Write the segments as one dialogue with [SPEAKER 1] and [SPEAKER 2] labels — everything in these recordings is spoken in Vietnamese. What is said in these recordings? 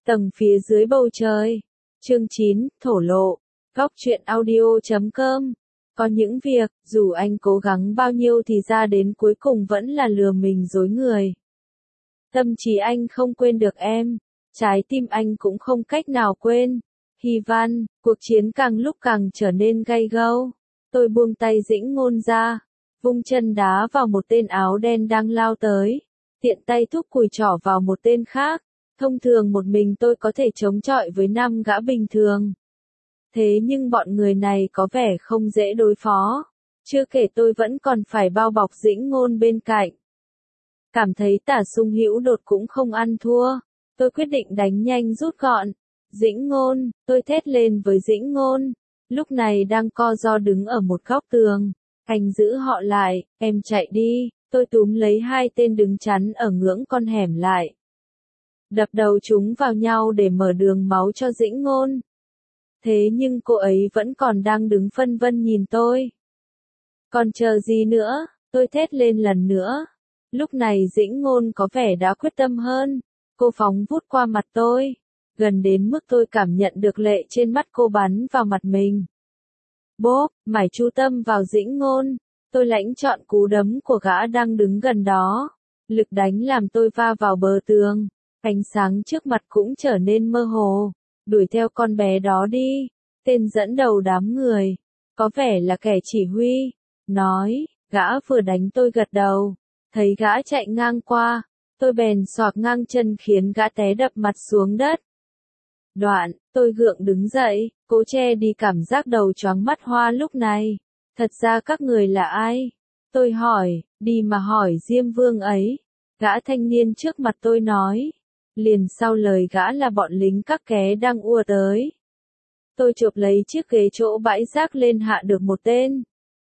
[SPEAKER 1] Tầng phía dưới bầu trời. Chương 9, thổ lộ. Góc truyện audio.com. Có những việc, dù anh cố gắng bao nhiêu thì ra đến cuối cùng vẫn là lừa mình dối người. Tâm trí anh không quên được em, trái tim anh cũng không cách nào quên. Hy Văn, cuộc chiến càng lúc càng trở nên gay gâu. Tôi buông tay Dĩnh Ngôn ra, vung chân đá vào một tên áo đen đang lao tới, tiện tay thúc cùi trỏ vào một tên khác. Thông thường một mình tôi có thể chống chọi với 5 gã bình thường. Thế nhưng bọn người này có vẻ không dễ đối phó. Chưa kể tôi vẫn còn phải bao bọc Dĩnh Ngôn bên cạnh. Cảm thấy Tả Sung Hữu Đột cũng không ăn thua. Tôi quyết định đánh nhanh rút gọn. Dĩnh Ngôn, tôi thét lên với Dĩnh Ngôn. Lúc này đang co ro đứng ở một góc tường. Anh giữ họ lại, em chạy đi. Tôi túm lấy hai tên đứng chắn ở ngưỡng con hẻm lại. Đập đầu chúng vào nhau để mở đường máu cho Dĩnh Ngôn. Thế nhưng cô ấy vẫn còn đang đứng phân vân nhìn tôi. Còn chờ gì nữa, tôi thét lên lần nữa. Lúc này Dĩnh Ngôn có vẻ đã quyết tâm hơn. Cô phóng vút qua mặt tôi. Gần đến mức tôi cảm nhận được lệ trên mắt cô bắn vào mặt mình. Bốp, mải chú tâm vào Dĩnh Ngôn. Tôi lãnh trọn cú đấm của gã đang đứng gần đó. Lực đánh làm tôi va vào bờ tường. Ánh sáng trước mặt cũng trở nên mơ hồ. Đuổi theo con bé đó đi. Tên dẫn đầu đám người. Có vẻ là kẻ chỉ huy. Nói, gã vừa đánh tôi gật đầu. Thấy gã chạy ngang qua. Tôi bèn xoạc ngang chân khiến gã té đập mặt xuống đất. Đoạn, tôi gượng đứng dậy, cố che đi cảm giác đầu choáng mắt hoa lúc này. Thật ra các người là ai? Tôi hỏi, đi mà hỏi Diêm Vương ấy. Gã thanh niên trước mặt tôi nói. Liền sau lời gã là bọn lính các ké đang ùa tới. Tôi chộp lấy chiếc ghế chỗ bãi rác lên hạ được một tên.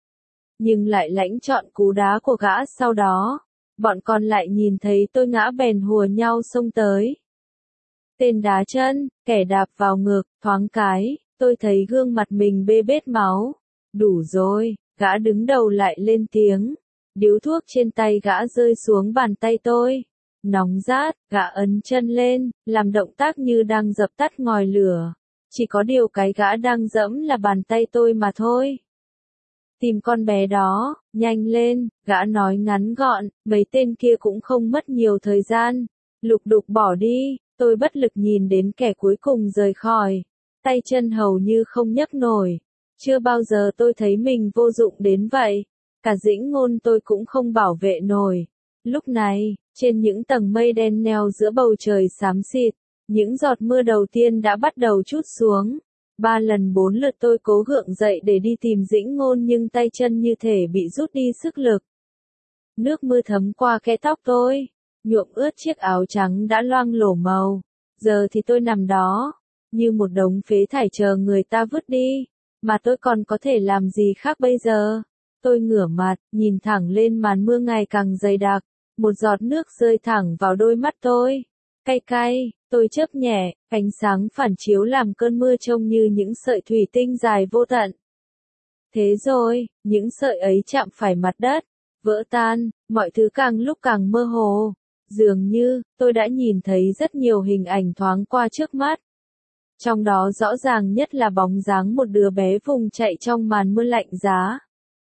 [SPEAKER 1] Nhưng lại lãnh trọn cú đá của gã sau đó. Bọn còn lại nhìn thấy tôi ngã bèn hùa nhau xông tới. Tên đá chân, kẻ đạp vào ngực, thoáng cái, tôi thấy gương mặt mình bê bết máu. Đủ rồi, gã đứng đầu lại lên tiếng. Điếu thuốc trên tay gã rơi xuống bàn tay tôi. Nóng rát, gã ấn chân lên, làm động tác như đang dập tắt ngòi lửa. Chỉ có điều cái gã đang dẫm là bàn tay tôi mà thôi. Tìm con bé đó, nhanh lên, gã nói ngắn gọn, mấy tên kia cũng không mất nhiều thời gian. Lục đục bỏ đi, tôi bất lực nhìn đến kẻ cuối cùng rời khỏi. Tay chân hầu như không nhấc nổi. Chưa bao giờ tôi thấy mình vô dụng đến vậy. Cả Dĩnh Ngôn tôi cũng không bảo vệ nổi. Lúc này, trên những tầng mây đen neo giữa bầu trời xám xịt, những giọt mưa đầu tiên đã bắt đầu trút xuống. 3 lần 4 lượt tôi cố gượng dậy để đi tìm Dĩnh Ngôn nhưng tay chân như thể bị rút đi sức lực. Nước mưa thấm qua kẽ tóc tôi, nhuộm ướt chiếc áo trắng đã loang lổ màu. Giờ thì tôi nằm đó, như một đống phế thải chờ người ta vứt đi. Mà tôi còn có thể làm gì khác bây giờ? Tôi ngửa mặt, nhìn thẳng lên màn mưa ngày càng dày đặc. Một giọt nước rơi thẳng vào đôi mắt tôi. Cay cay, tôi chớp nhẹ, ánh sáng phản chiếu làm cơn mưa trông như những sợi thủy tinh dài vô tận. Thế rồi, những sợi ấy chạm phải mặt đất, vỡ tan, mọi thứ càng lúc càng mơ hồ. Dường như, tôi đã nhìn thấy rất nhiều hình ảnh thoáng qua trước mắt. Trong đó rõ ràng nhất là bóng dáng một đứa bé vùng chạy trong màn mưa lạnh giá.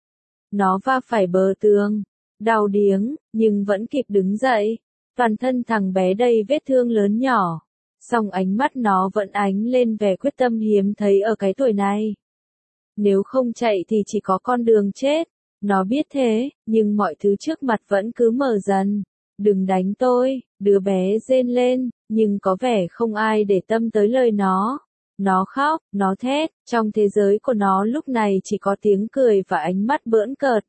[SPEAKER 1] Nó va phải bờ tường, đau điếng, nhưng vẫn kịp đứng dậy. Toàn thân thằng bé đầy vết thương lớn nhỏ. Song ánh mắt nó vẫn ánh lên vẻ quyết tâm hiếm thấy ở cái tuổi này. Nếu không chạy thì chỉ có con đường chết. Nó biết thế, nhưng mọi thứ trước mặt vẫn cứ mở dần. Đừng đánh tôi, đứa bé rên lên, nhưng có vẻ không ai để tâm tới lời nó. Nó khóc, nó thét, trong thế giới của nó lúc này chỉ có tiếng cười và ánh mắt bỡn cợt.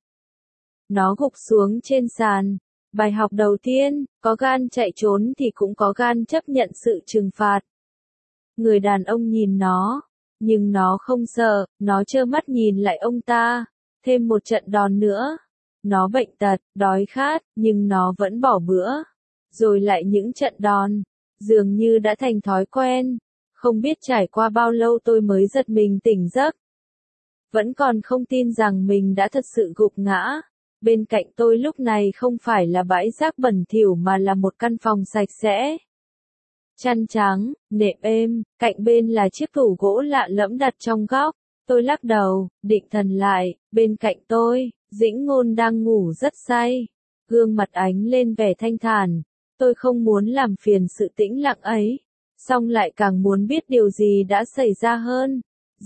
[SPEAKER 1] Nó gục xuống trên sàn. Bài học đầu tiên, có gan chạy trốn thì cũng có gan chấp nhận sự trừng phạt. Người đàn ông nhìn nó, nhưng nó không sợ, nó trơ mắt nhìn lại ông ta. Thêm một trận đòn nữa. Nó bệnh tật, đói khát, nhưng nó vẫn bỏ bữa. Rồi lại những trận đòn, dường như đã thành thói quen. Không biết trải qua bao lâu tôi mới giật mình tỉnh giấc. Vẫn còn không tin rằng mình đã thật sự gục ngã. Bên cạnh tôi lúc này không phải là bãi rác bẩn thỉu mà là một căn phòng sạch sẽ. Chăn trắng, nệm êm, cạnh bên là chiếc tủ gỗ lạ lẫm đặt trong góc. Tôi lắc đầu, định thần lại, bên cạnh tôi, Dĩnh Ngôn đang ngủ rất say. Gương mặt ánh lên vẻ thanh thản. Tôi không muốn làm phiền sự tĩnh lặng ấy, song lại càng muốn biết điều gì đã xảy ra hơn.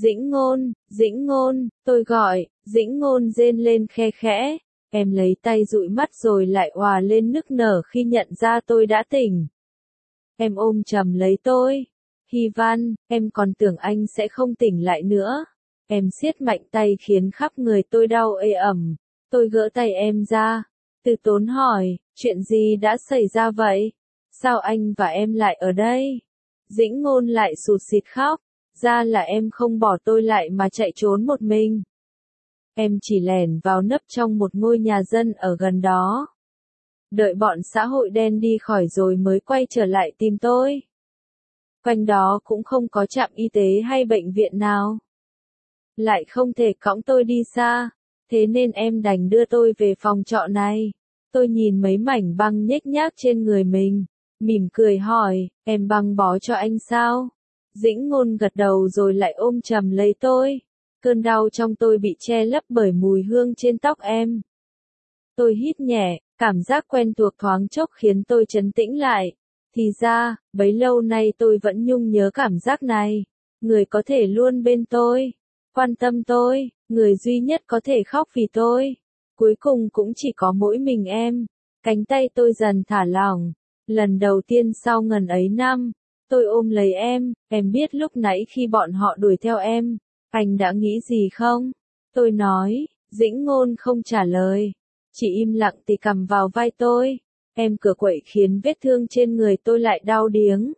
[SPEAKER 1] Dĩnh Ngôn, tôi gọi, Dĩnh Ngôn rên lên khe khẽ. Em lấy tay dụi mắt rồi lại òa lên nức nở khi nhận ra tôi đã tỉnh. Em ôm chầm lấy tôi. Hy Văn, em còn tưởng anh sẽ không tỉnh lại nữa. Em siết mạnh tay khiến khắp người tôi đau ê ẩm. Tôi gỡ tay em ra. Từ Tốn hỏi, chuyện gì đã xảy ra vậy? Sao anh và em lại ở đây? Dĩnh Ngôn lại sụt sịt khóc. Ra là em không bỏ tôi lại mà chạy trốn một mình. Em chỉ lẻn vào nấp trong một ngôi nhà dân ở gần đó. Đợi bọn xã hội đen đi khỏi rồi mới quay trở lại tìm tôi. Quanh đó cũng không có trạm y tế hay bệnh viện nào. Lại không thể cõng tôi đi xa, thế nên em đành đưa tôi về phòng trọ này. Tôi nhìn mấy mảnh băng nhếch nhác trên người mình, mỉm cười hỏi, em băng bó cho anh sao? Dĩnh Ngôn gật đầu rồi lại ôm chầm lấy tôi. Cơn đau trong tôi bị che lấp bởi mùi hương trên tóc em. Tôi hít nhẹ, cảm giác quen thuộc thoáng chốc khiến tôi trấn tĩnh lại. Thì ra, bấy lâu nay tôi vẫn nhung nhớ cảm giác này. Người có thể luôn bên tôi, quan tâm tôi, người duy nhất có thể khóc vì tôi. Cuối cùng cũng chỉ có mỗi mình em. Cánh tay tôi dần thả lỏng. Lần đầu tiên sau ngần ấy năm, tôi ôm lấy em biết lúc nãy khi bọn họ đuổi theo em, anh đã nghĩ gì không? Tôi nói, Dĩnh Ngôn không trả lời. Chỉ im lặng tì cầm vào vai tôi. Em cửa quậy khiến vết thương trên người tôi lại đau điếng.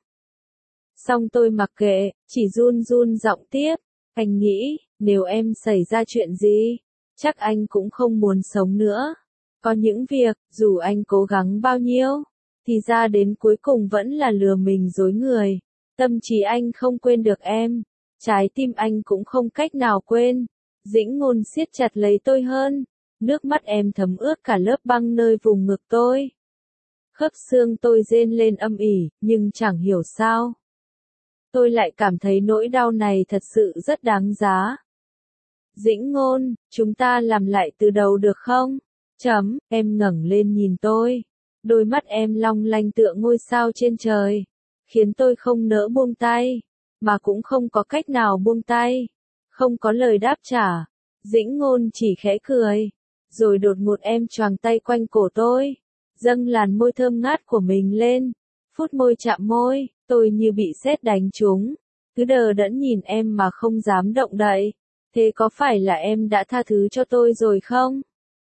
[SPEAKER 1] Xong tôi mặc kệ, chỉ run run giọng tiếp. Anh nghĩ, nếu em xảy ra chuyện gì, chắc anh cũng không muốn sống nữa. Có những việc, dù anh cố gắng bao nhiêu, thì ra đến cuối cùng vẫn là lừa mình dối người. Tâm trí anh không quên được em. Trái tim anh cũng không cách nào quên. Dĩnh Ngôn siết chặt lấy tôi hơn. Nước mắt em thấm ướt cả lớp băng nơi vùng ngực tôi. Khớp xương tôi rên lên âm ỉ, nhưng chẳng hiểu sao. Tôi lại cảm thấy nỗi đau này thật sự rất đáng giá. Dĩnh Ngôn, chúng ta làm lại từ đầu được không? Em ngẩng lên nhìn tôi. Đôi mắt em long lanh tựa ngôi sao trên trời. Khiến tôi không nỡ buông tay. Mà cũng không có cách nào buông tay. Không có lời đáp trả. Dĩnh Ngôn chỉ khẽ cười. Rồi đột ngột em choàng tay quanh cổ tôi. Dâng làn môi thơm ngát của mình lên. Phút môi chạm môi, tôi như bị sét đánh trúng. Cứ đờ đẫn nhìn em mà không dám động đậy. Thế có phải là em đã tha thứ cho tôi rồi không?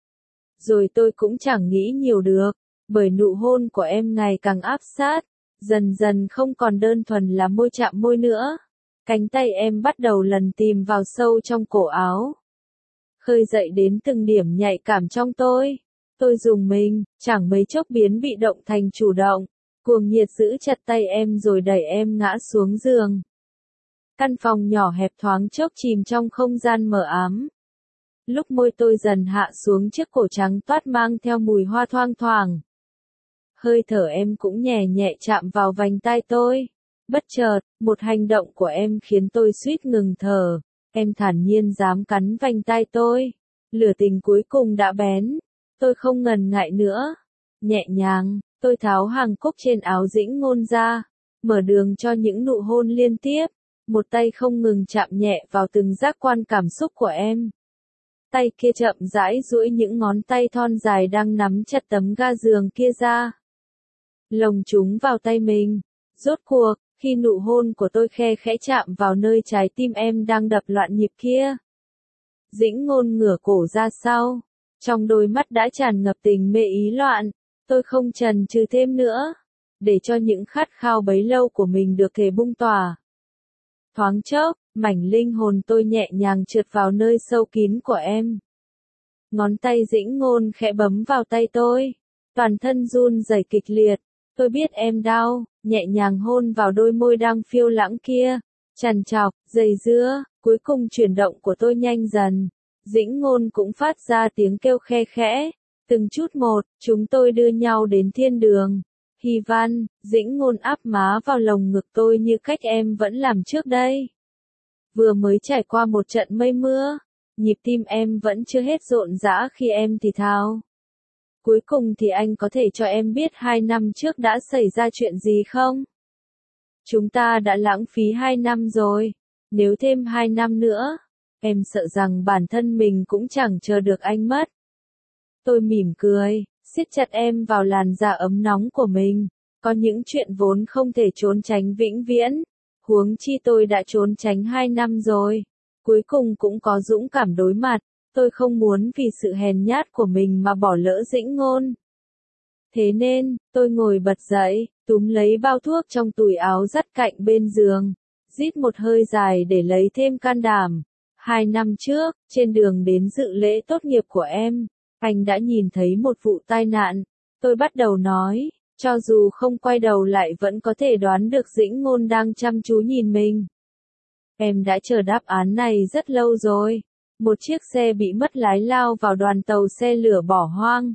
[SPEAKER 1] Rồi tôi cũng chẳng nghĩ nhiều được. Bởi nụ hôn của em ngày càng áp sát. Dần dần không còn đơn thuần là môi chạm môi nữa. Cánh tay em bắt đầu lần tìm vào sâu trong cổ áo. Khơi dậy đến từng điểm nhạy cảm trong tôi. Tôi rùng mình, chẳng mấy chốc biến bị động thành chủ động. Cuồng nhiệt giữ chặt tay em rồi đẩy em ngã xuống giường. Căn phòng nhỏ hẹp thoáng chốc chìm trong không gian mờ ám. Lúc môi tôi dần hạ xuống chiếc cổ trắng toát mang theo mùi hoa thoang thoảng. Hơi thở em cũng nhẹ nhẹ chạm vào vành tai tôi. Bất chợt, một hành động của em khiến tôi suýt ngừng thở. Em thản nhiên dám cắn vành tai tôi. Lửa tình cuối cùng đã bén. Tôi không ngần ngại nữa. Nhẹ nhàng, tôi tháo hàng cúc trên áo Dĩnh Ngôn ra. Mở đường cho những nụ hôn liên tiếp. Một tay không ngừng chạm nhẹ vào từng giác quan cảm xúc của em. Tay kia chậm rãi duỗi những ngón tay thon dài đang nắm chặt tấm ga giường kia ra. Lồng chúng vào tay mình. Rốt cuộc, khi nụ hôn của tôi khe khẽ chạm vào nơi trái tim em đang đập loạn nhịp kia. Dĩnh Ngôn ngửa cổ ra sau. Trong đôi mắt đã tràn ngập tình mê ý loạn. Tôi không chần chừ thêm nữa. Để cho những khát khao bấy lâu của mình được thể bung tỏa. Thoáng chốc, mảnh linh hồn tôi nhẹ nhàng trượt vào nơi sâu kín của em. Ngón tay Dĩnh Ngôn khẽ bấm vào tay tôi. Toàn thân run rẩy kịch liệt. Tôi biết em đau, nhẹ nhàng hôn vào đôi môi đang phiêu lãng kia. Trằn trọc, dây dưa, cuối cùng chuyển động của tôi nhanh dần. Dĩnh Ngôn cũng phát ra tiếng kêu khe khẽ. Từng chút một, chúng tôi đưa nhau đến thiên đường. Hy Văn, Dĩnh Ngôn áp má vào lồng ngực tôi như cách em vẫn làm trước đây. Vừa mới trải qua một trận mây mưa, nhịp tim em vẫn chưa hết rộn rã khi em thì thào. Cuối cùng thì anh có thể cho em biết 2 năm trước đã xảy ra chuyện gì không? Chúng ta đã lãng phí 2 năm rồi. Nếu thêm 2 năm nữa, em sợ rằng bản thân mình cũng chẳng chờ được anh mất. Tôi mỉm cười, siết chặt em vào làn da ấm nóng của mình. Có những chuyện vốn không thể trốn tránh vĩnh viễn. Huống chi tôi đã trốn tránh 2 năm rồi. Cuối cùng cũng có dũng cảm đối mặt. Tôi không muốn vì sự hèn nhát của mình mà bỏ lỡ Dĩnh Ngôn. Thế nên, tôi ngồi bật dậy, túm lấy bao thuốc trong túi áo dắt cạnh bên giường. Rít một hơi dài để lấy thêm can đảm. 2 năm trước, trên đường đến dự lễ tốt nghiệp của em, anh đã nhìn thấy một vụ tai nạn. Tôi bắt đầu nói, cho dù không quay đầu lại vẫn có thể đoán được Dĩnh Ngôn đang chăm chú nhìn mình. Em đã chờ đáp án này rất lâu rồi. Một chiếc xe bị mất lái lao vào đoàn tàu xe lửa bỏ hoang.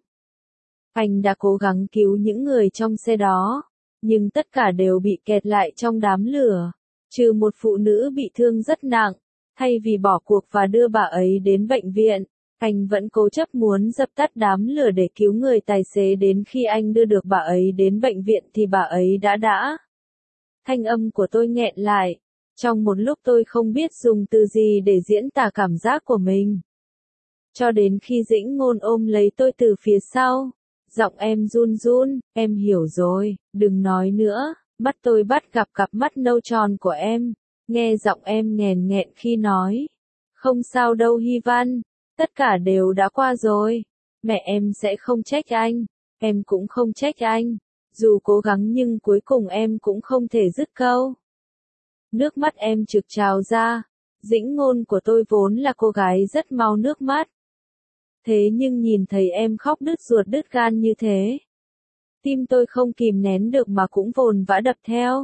[SPEAKER 1] Anh đã cố gắng cứu những người trong xe đó, nhưng tất cả đều bị kẹt lại trong đám lửa, trừ một phụ nữ bị thương rất nặng. Thay vì bỏ cuộc và đưa bà ấy đến bệnh viện, anh vẫn cố chấp muốn dập tắt đám lửa để cứu người tài xế. Đến khi anh đưa được bà ấy đến bệnh viện thì bà ấy đã. Thanh âm của tôi nghẹn lại. Trong một lúc tôi không biết dùng từ gì để diễn tả cảm giác của mình. Cho đến khi Dĩnh Ngôn ôm lấy tôi từ phía sau. Giọng em run run, em hiểu rồi, đừng nói nữa. Mắt tôi bắt gặp cặp mắt nâu tròn của em. Nghe giọng em nghèn nghẹn khi nói. Không sao đâu Hy Văn, tất cả đều đã qua rồi. Mẹ em sẽ không trách anh, em cũng không trách anh. Dù cố gắng nhưng cuối cùng em cũng không thể dứt câu. Nước mắt em trực trào ra. Dĩnh Ngôn của tôi vốn là cô gái rất mau nước mắt. Thế nhưng nhìn thấy em khóc đứt ruột đứt gan như thế, tim tôi không kìm nén được mà cũng vồn vã đập theo.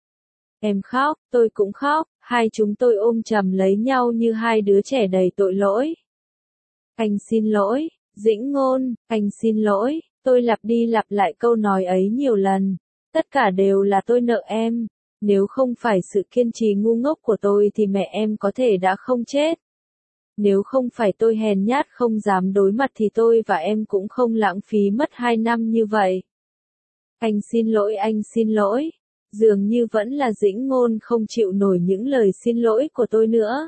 [SPEAKER 1] Em khóc, tôi cũng khóc, hai chúng tôi ôm chầm lấy nhau như hai đứa trẻ đầy tội lỗi. Anh xin lỗi, Dĩnh Ngôn, anh xin lỗi. Tôi lặp đi lặp lại câu nói ấy nhiều lần. Tất cả đều là tôi nợ em. Nếu không phải sự kiên trì ngu ngốc của tôi thì mẹ em có thể đã không chết. Nếu không phải tôi hèn nhát không dám đối mặt thì tôi và em cũng không lãng phí mất 2 năm như vậy. Anh xin lỗi, anh xin lỗi. Dường như vẫn là Dĩnh Ngôn không chịu nổi những lời xin lỗi của tôi nữa.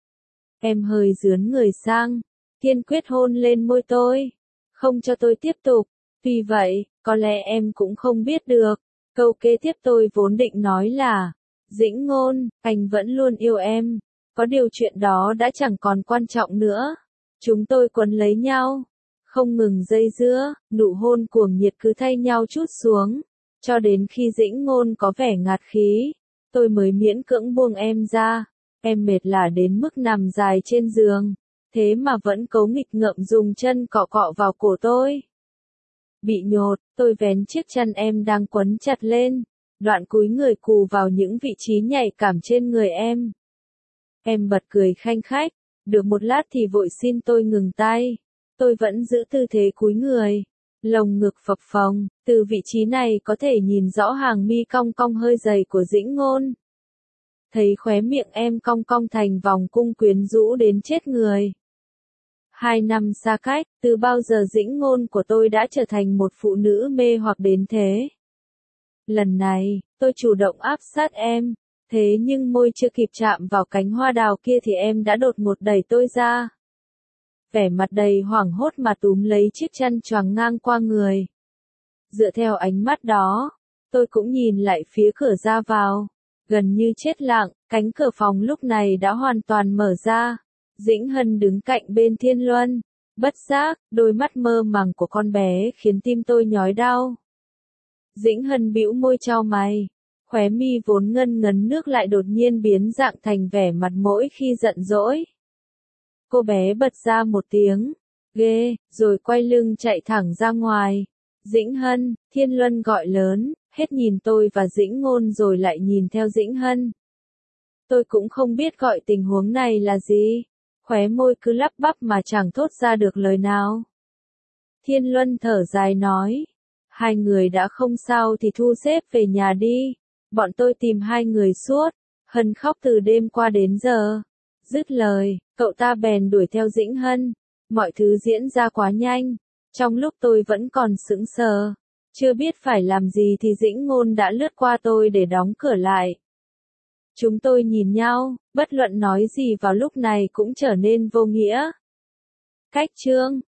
[SPEAKER 1] Em hơi dướn người sang, kiên quyết hôn lên môi tôi, không cho tôi tiếp tục. Tuy vậy, có lẽ em cũng không biết được. Câu kế tiếp tôi vốn định nói là, Dĩnh Ngôn, anh vẫn luôn yêu em. Có điều chuyện đó đã chẳng còn quan trọng nữa. Chúng tôi quấn lấy nhau, không ngừng dây dưa, nụ hôn cuồng nhiệt cứ thay nhau trút xuống. Cho đến khi Dĩnh Ngôn có vẻ ngạt khí, tôi mới miễn cưỡng buông em ra. Em mệt lả đến mức nằm dài trên giường, thế mà vẫn cố nghịch ngợm dùng chân cọ cọ vào cổ tôi. Bị nhột, tôi vén chiếc chăn em đang quấn chặt lên, đoạn cúi người cù vào những vị trí nhạy cảm trên người em. Em bật cười khanh khách, được một lát thì vội xin tôi ngừng tay. Tôi vẫn giữ tư thế cúi người, lồng ngực phập phồng, từ vị trí này có thể nhìn rõ hàng mi cong cong hơi dày của Dĩnh Ngôn. Thấy khóe miệng em cong cong thành vòng cung quyến rũ đến chết người. 2 năm xa cách, từ bao giờ Dĩnh Ngôn của tôi đã trở thành một phụ nữ mê hoặc đến thế. Lần này, tôi chủ động áp sát em, thế nhưng môi chưa kịp chạm vào cánh hoa đào kia thì em đã đột ngột đẩy tôi ra. Vẻ mặt đầy hoảng hốt mà túm lấy chiếc chăn choàng ngang qua người. Dựa theo ánh mắt đó, tôi cũng nhìn lại phía cửa ra vào. Gần như chết lặng, cánh cửa phòng lúc này đã hoàn toàn mở ra. Dĩnh Hân đứng cạnh bên Thiên Luân. Bất giác, đôi mắt mơ màng của con bé khiến tim tôi nhói đau. Dĩnh Hân bĩu môi chau mày. Khóe mi vốn ngân ngấn nước lại đột nhiên biến dạng thành vẻ mặt mỗi khi giận dỗi. Cô bé bật ra một tiếng, ghê, rồi quay lưng chạy thẳng ra ngoài. Dĩnh Hân, Thiên Luân gọi lớn, hết nhìn tôi và Dĩnh Ngôn rồi lại nhìn theo Dĩnh Hân. Tôi cũng không biết gọi tình huống này là gì. Khóe môi cứ lắp bắp mà chẳng thốt ra được lời nào. Thiên Luân thở dài nói, Hai người đã không sao thì thu xếp về nhà đi. Bọn tôi tìm hai người suốt. Hân khóc từ đêm qua đến giờ. Dứt lời, cậu ta bèn đuổi theo Dĩnh Hân. Mọi thứ diễn ra quá nhanh. Trong lúc tôi vẫn còn sững sờ, chưa biết phải làm gì thì Dĩnh Ngôn đã lướt qua tôi để đóng cửa lại. Chúng tôi nhìn nhau, bất luận nói gì vào lúc này cũng trở nên vô nghĩa. Cách chương